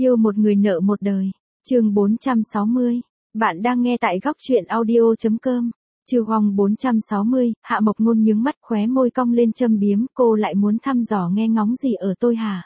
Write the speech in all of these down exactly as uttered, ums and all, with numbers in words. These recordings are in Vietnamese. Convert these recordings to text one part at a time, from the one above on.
Yêu một người nợ một đời. Chương bốn trăm sáu mươi. Bạn đang nghe tại góc truyện audio chấm com. Chương bốn trăm sáu mươi, Hạ Mộc Ngôn nhướng mắt khóe môi cong lên châm biếm, cô lại muốn thăm dò nghe ngóng gì ở tôi hả?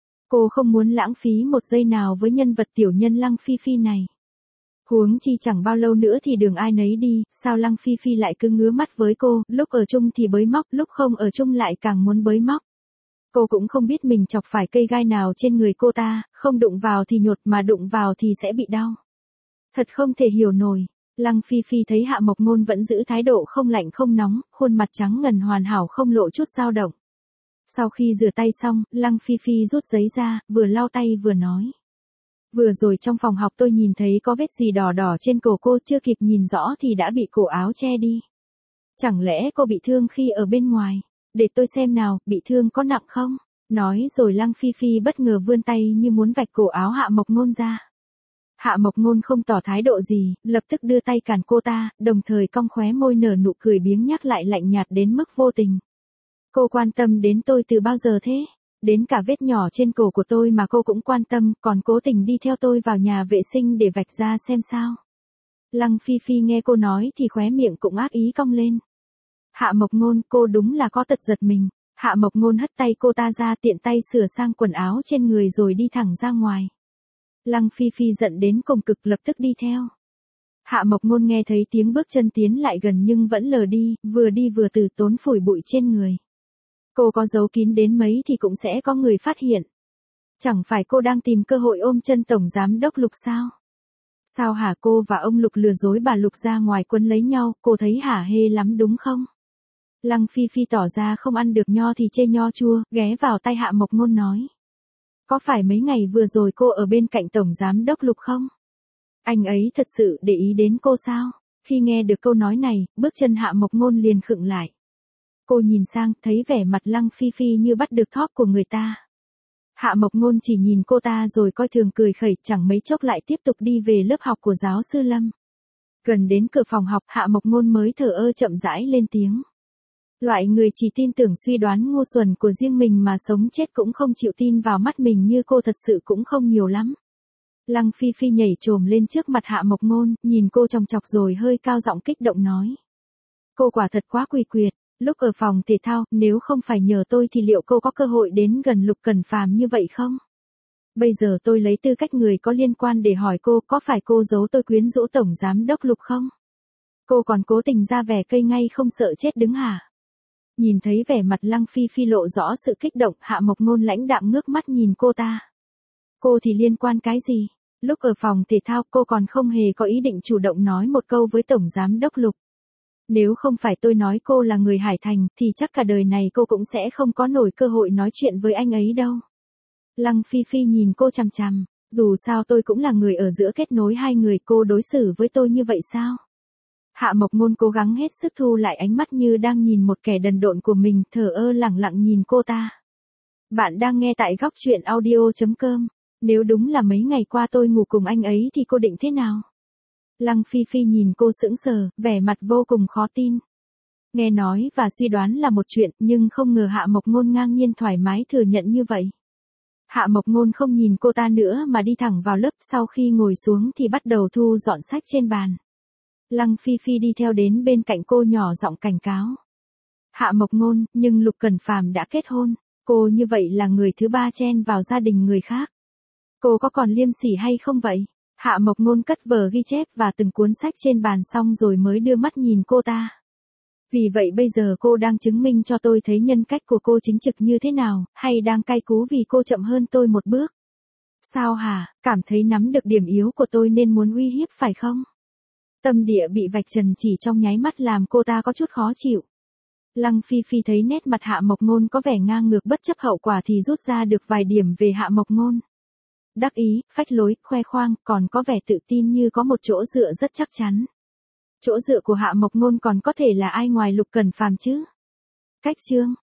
Cô không muốn lãng phí một giây nào với nhân vật tiểu nhân Lăng Phi Phi này. Huống chi chẳng bao lâu nữa thì đường ai nấy đi, sao Lăng Phi Phi lại cứ ngứa mắt với cô, lúc ở chung thì bới móc, lúc không ở chung lại càng muốn bới móc. Cô cũng không biết mình chọc phải cây gai nào trên người cô ta, không đụng vào thì nhột mà đụng vào thì sẽ bị đau. Thật không thể hiểu nổi. Lăng Phi Phi thấy Hạ Mộc Ngôn vẫn giữ thái độ không lạnh không nóng, khuôn mặt trắng ngần hoàn hảo không lộ chút dao động. Sau khi rửa tay xong, Lăng Phi Phi rút giấy ra, vừa lau tay vừa nói. Vừa rồi trong phòng học tôi nhìn thấy có vết gì đỏ đỏ trên cổ cô, chưa kịp nhìn rõ thì đã bị cổ áo che đi. Chẳng lẽ cô bị thương khi ở bên ngoài? Để tôi xem nào, bị thương có nặng không? Nói rồi Lăng Phi Phi bất ngờ vươn tay như muốn vạch cổ áo Hạ Mộc Ngôn ra. Hạ Mộc Ngôn không tỏ thái độ gì, lập tức đưa tay cản cô ta, đồng thời cong khóe môi nở nụ cười biếng nhác lại lạnh nhạt đến mức vô tình. Cô quan tâm đến tôi từ bao giờ thế? Đến cả vết nhỏ trên cổ của tôi mà cô cũng quan tâm, còn cố tình đi theo tôi vào nhà vệ sinh để vạch ra xem sao. Lăng Phi Phi nghe cô nói thì khóe miệng cũng ác ý cong lên. Hạ Mộc Ngôn, cô đúng là có tật giật mình. Hạ Mộc Ngôn hất tay cô ta ra, tiện tay sửa sang quần áo trên người rồi đi thẳng ra ngoài. Lăng Phi Phi giận đến cùng cực lập tức đi theo. Hạ Mộc Ngôn nghe thấy tiếng bước chân tiến lại gần nhưng vẫn lờ đi, vừa đi vừa từ tốn phủi bụi trên người. Cô có giấu kín đến mấy thì cũng sẽ có người phát hiện. Chẳng phải cô đang tìm cơ hội ôm chân Tổng Giám Đốc Lục sao? Sao hả, cô và ông Lục lừa dối bà Lục ra ngoài quấn lấy nhau, cô thấy hả hê lắm đúng không? Lăng Phi Phi tỏ ra không ăn được nho thì chê nho chua, ghé vào tay Hạ Mộc Ngôn nói. Có phải mấy ngày vừa rồi cô ở bên cạnh Tổng Giám Đốc Lục không? Anh ấy thật sự để ý đến cô sao? Khi nghe được câu nói này, bước chân Hạ Mộc Ngôn liền khựng lại. Cô nhìn sang, thấy vẻ mặt Lăng Phi Phi như bắt được thóp của người ta. Hạ Mộc Ngôn chỉ nhìn cô ta rồi coi thường cười khẩy, chẳng mấy chốc lại tiếp tục đi về lớp học của giáo sư Lâm. Gần đến cửa phòng học, Hạ Mộc Ngôn mới thở ơ chậm rãi lên tiếng. Loại người chỉ tin tưởng suy đoán ngu xuẩn của riêng mình mà sống chết cũng không chịu tin vào mắt mình như cô thật sự cũng không nhiều lắm. Lăng Phi Phi nhảy chồm lên trước mặt Hạ Mộc Ngôn, nhìn cô chòng chọc rồi hơi cao giọng kích động nói. Cô quả thật quá quỳ quyệt, lúc ở phòng thể thao, nếu không phải nhờ tôi thì liệu cô có cơ hội đến gần Lục Cẩn Phàm như vậy không? Bây giờ tôi lấy tư cách người có liên quan để hỏi cô, có phải cô giấu tôi quyến rũ Tổng Giám Đốc Lục không? Cô còn cố tình ra vẻ cây ngay không sợ chết đứng hả? Nhìn thấy vẻ mặt Lăng Phi Phi lộ rõ sự kích động, Hạ Mộc Ngôn lãnh đạm ngước mắt nhìn cô ta. Cô thì liên quan cái gì? Lúc ở phòng thể thao cô còn không hề có ý định chủ động nói một câu với Tổng Giám Đốc Lục. Nếu không phải tôi nói cô là người Hải Thành thì chắc cả đời này cô cũng sẽ không có nổi cơ hội nói chuyện với anh ấy đâu. Lăng Phi Phi nhìn cô chằm chằm, dù sao tôi cũng là người ở giữa kết nối hai người, cô đối xử với tôi như vậy sao? Hạ Mộc Ngôn cố gắng hết sức thu lại ánh mắt như đang nhìn một kẻ đần độn của mình, thờ ơ lẳng lặng nhìn cô ta. Bạn đang nghe tại góc truyện audio chấm com. Nếu đúng là mấy ngày qua tôi ngủ cùng anh ấy thì cô định thế nào? Lăng Phi Phi nhìn cô sững sờ, vẻ mặt vô cùng khó tin. Nghe nói và suy đoán là một chuyện, nhưng không ngờ Hạ Mộc Ngôn ngang nhiên thoải mái thừa nhận như vậy. Hạ Mộc Ngôn không nhìn cô ta nữa mà đi thẳng vào lớp, sau khi ngồi xuống thì bắt đầu thu dọn sách trên bàn. Lăng Phi Phi đi theo đến bên cạnh cô nhỏ giọng cảnh cáo. Hạ Mộc Ngôn, nhưng Lục Cẩn Phàm đã kết hôn, cô như vậy là người thứ ba chen vào gia đình người khác. Cô có còn liêm sỉ hay không vậy? Hạ Mộc Ngôn cất vở ghi chép và từng cuốn sách trên bàn xong rồi mới đưa mắt nhìn cô ta. Vì vậy bây giờ cô đang chứng minh cho tôi thấy nhân cách của cô chính trực như thế nào, hay đang cay cú vì cô chậm hơn tôi một bước? Sao hả, cảm thấy nắm được điểm yếu của tôi nên muốn uy hiếp phải không? Tâm địa bị vạch trần chỉ trong nháy mắt làm cô ta có chút khó chịu. Lăng Phi Phi thấy nét mặt Hạ Mộc Ngôn có vẻ ngang ngược bất chấp hậu quả thì rút ra được vài điểm về Hạ Mộc Ngôn. Đắc ý, phách lối, khoe khoang, còn có vẻ tự tin như có một chỗ dựa rất chắc chắn. Chỗ dựa của Hạ Mộc Ngôn còn có thể là ai ngoài Lục Cẩn Phàm chứ? Cách chương,